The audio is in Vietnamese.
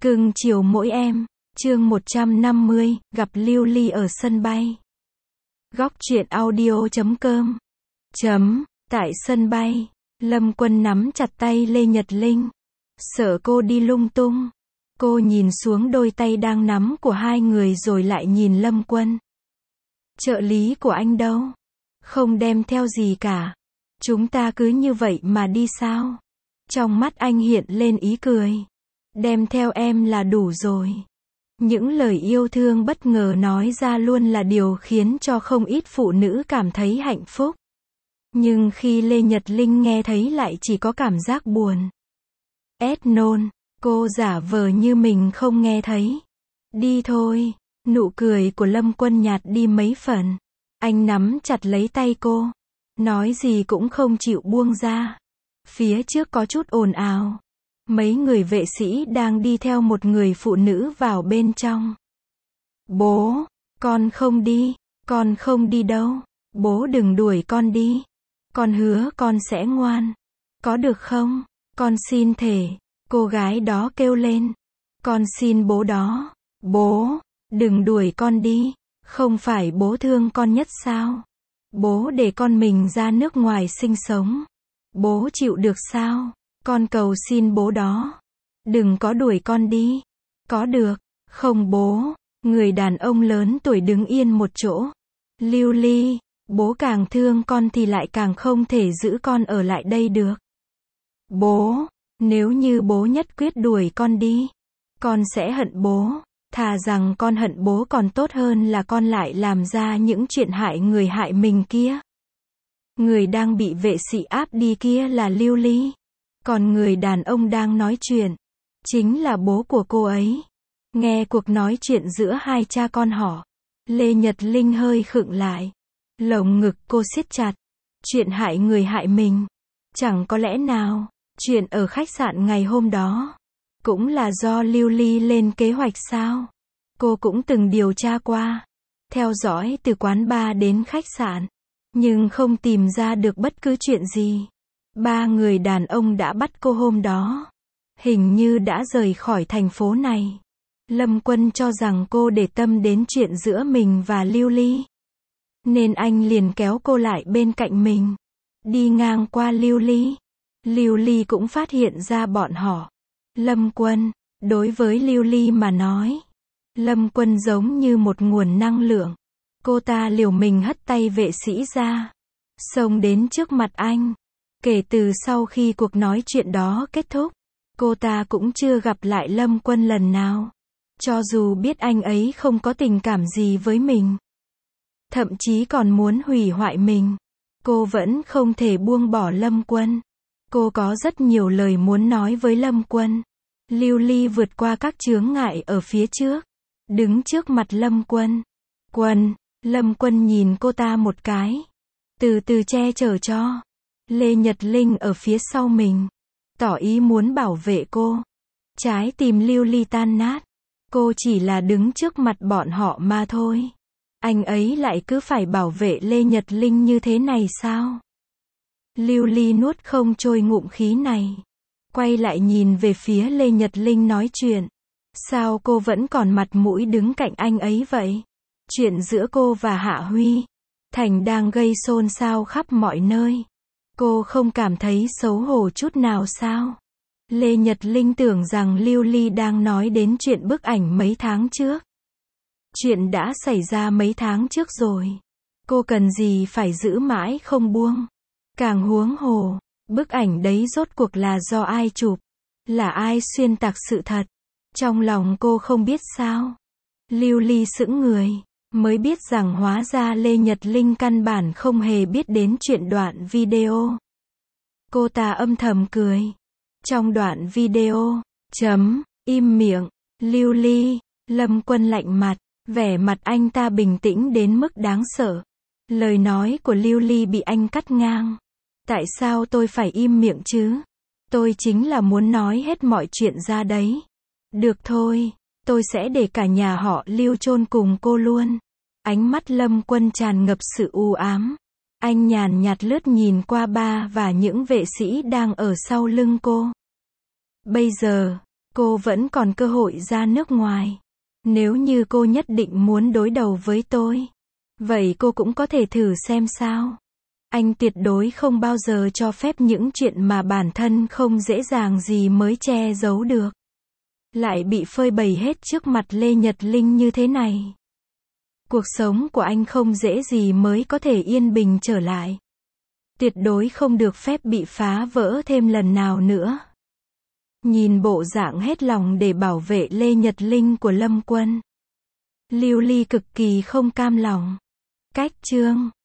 Cưng chiều mỗi em. Chương 150, gặp Lưu Ly ở sân bay. Góc truyện audio.com. Tại sân bay, Lâm Quân nắm chặt tay Lê Nhật Linh. Sợ cô đi lung tung. Cô nhìn xuống đôi tay đang nắm của hai người rồi lại nhìn Lâm Quân. Trợ lý của anh đâu? Không đem theo gì cả. Chúng ta cứ như vậy mà đi sao? Trong mắt anh hiện lên ý cười. Đem theo em là đủ rồi. Những lời yêu thương bất ngờ nói ra luôn là điều khiến cho không ít phụ nữ cảm thấy hạnh phúc. Nhưng khi Lê Nhật Linh nghe thấy lại chỉ có cảm giác buồn. Nôn, cô giả vờ như mình không nghe thấy. Đi thôi. Nụ cười của Lâm Quân nhạt đi mấy phần. Anh nắm chặt lấy tay cô. Nói gì cũng không chịu buông ra. Phía trước có chút ồn ào. Mấy người vệ sĩ đang đi theo một người phụ nữ vào bên trong. Bố, con không đi. Con không đi đâu. Bố đừng đuổi con đi. Con hứa con sẽ ngoan. Có được không? Con xin thề. Cô gái đó kêu lên. Con xin bố đó. Bố, đừng đuổi con đi. Không phải bố thương con nhất sao? Bố để con mình ra nước ngoài sinh sống. Bố chịu được sao? Con cầu xin bố đó. Đừng có đuổi con đi. Có được, không bố? Người đàn ông lớn tuổi đứng yên một chỗ. Lưu Ly, bố càng thương con thì lại càng không thể giữ con ở lại đây được. Bố, nếu như bố nhất quyết đuổi con đi, con sẽ hận bố. Thà rằng con hận bố còn tốt hơn là con lại làm ra những chuyện hại người hại mình kia. Người đang bị vệ sĩ áp đi kia là Lưu Ly. Còn người đàn ông đang nói chuyện chính là bố của cô ấy. Nghe cuộc nói chuyện giữa hai cha con họ, Lê Nhật Linh hơi khựng lại. Lồng ngực cô siết chặt. Chuyện hại người hại mình. Chẳng có lẽ nào, chuyện ở khách sạn ngày hôm đó cũng là do Lưu Ly lên kế hoạch sao? Cô cũng từng điều tra qua, theo dõi từ quán bar đến khách sạn, nhưng không tìm ra được bất cứ chuyện gì. Ba người đàn ông đã bắt cô hôm đó, hình như đã rời khỏi thành phố này. Lâm Quân cho rằng cô để tâm đến chuyện giữa mình và Lưu Ly, nên anh liền kéo cô lại bên cạnh mình. Đi ngang qua Lưu Ly cũng phát hiện ra bọn họ. Lâm Quân, đối với Lưu Ly mà nói, Lâm Quân giống như một nguồn năng lượng. Cô ta liều mình hất tay vệ sĩ ra, xông đến trước mặt anh. Kể từ sau khi cuộc nói chuyện đó kết thúc, cô ta cũng chưa gặp lại Lâm Quân lần nào. Cho dù biết anh ấy không có tình cảm gì với mình, thậm chí còn muốn hủy hoại mình, cô vẫn không thể buông bỏ Lâm Quân. Cô có rất nhiều lời muốn nói với Lâm Quân. Lưu Ly vượt qua các chướng ngại ở phía trước, đứng trước mặt Lâm Quân. Lâm Quân nhìn cô ta một cái, từ từ che chở cho Lê Nhật Linh ở phía sau mình, tỏ ý muốn bảo vệ cô. Trái tim Lưu Ly tan nát. Cô chỉ là đứng trước mặt bọn họ mà thôi. Anh ấy lại cứ phải bảo vệ Lê Nhật Linh như thế này sao? Lưu Ly nuốt không trôi ngụm khí này, quay lại nhìn về phía Lê Nhật Linh nói chuyện. Sao cô vẫn còn mặt mũi đứng cạnh anh ấy vậy? Chuyện giữa cô và Hạ Huy Thành đang gây xôn xao khắp mọi nơi. Cô không cảm thấy xấu hổ chút nào sao? Lê Nhật Linh tưởng rằng Lưu Ly đang nói đến chuyện bức ảnh mấy tháng trước. Chuyện đã xảy ra mấy tháng trước rồi. Cô cần gì phải giữ mãi không buông? Càng huống hồ, bức ảnh đấy rốt cuộc là do ai chụp? Là ai xuyên tạc sự thật? Trong lòng cô không biết sao? Lưu Ly sững người, mới biết rằng hóa ra Lê Nhật Linh căn bản không hề biết đến chuyện đoạn video. Cô ta âm thầm cười. Trong đoạn video, im miệng, Lưu Ly, Lâm Quân lạnh mặt, vẻ mặt anh ta bình tĩnh đến mức đáng sợ. Lời nói của Lưu Ly bị anh cắt ngang. Tại sao tôi phải im miệng chứ? Tôi chính là muốn nói hết mọi chuyện ra đấy. Được thôi, tôi sẽ để cả nhà họ Lưu chôn cùng cô luôn. Ánh mắt Lâm Quân tràn ngập sự u ám. Anh nhàn nhạt lướt nhìn qua ba và những vệ sĩ đang ở sau lưng cô. Bây giờ, Cô vẫn còn cơ hội ra nước ngoài. Nếu như cô nhất định muốn đối đầu với tôi, vậy cô cũng có thể thử xem sao. Anh tuyệt đối không bao giờ cho phép những chuyện mà bản thân không dễ dàng gì mới che giấu được, lại bị phơi bày hết trước mặt Lê Nhật Linh như thế này. Cuộc sống của anh không dễ gì mới có thể yên bình trở lại. Tuyệt đối không được phép bị phá vỡ thêm lần nào nữa. Nhìn bộ dạng hết lòng để bảo vệ Lê Nhật Linh của Lâm Quân, Lưu Ly cực kỳ không cam lòng. Cách chương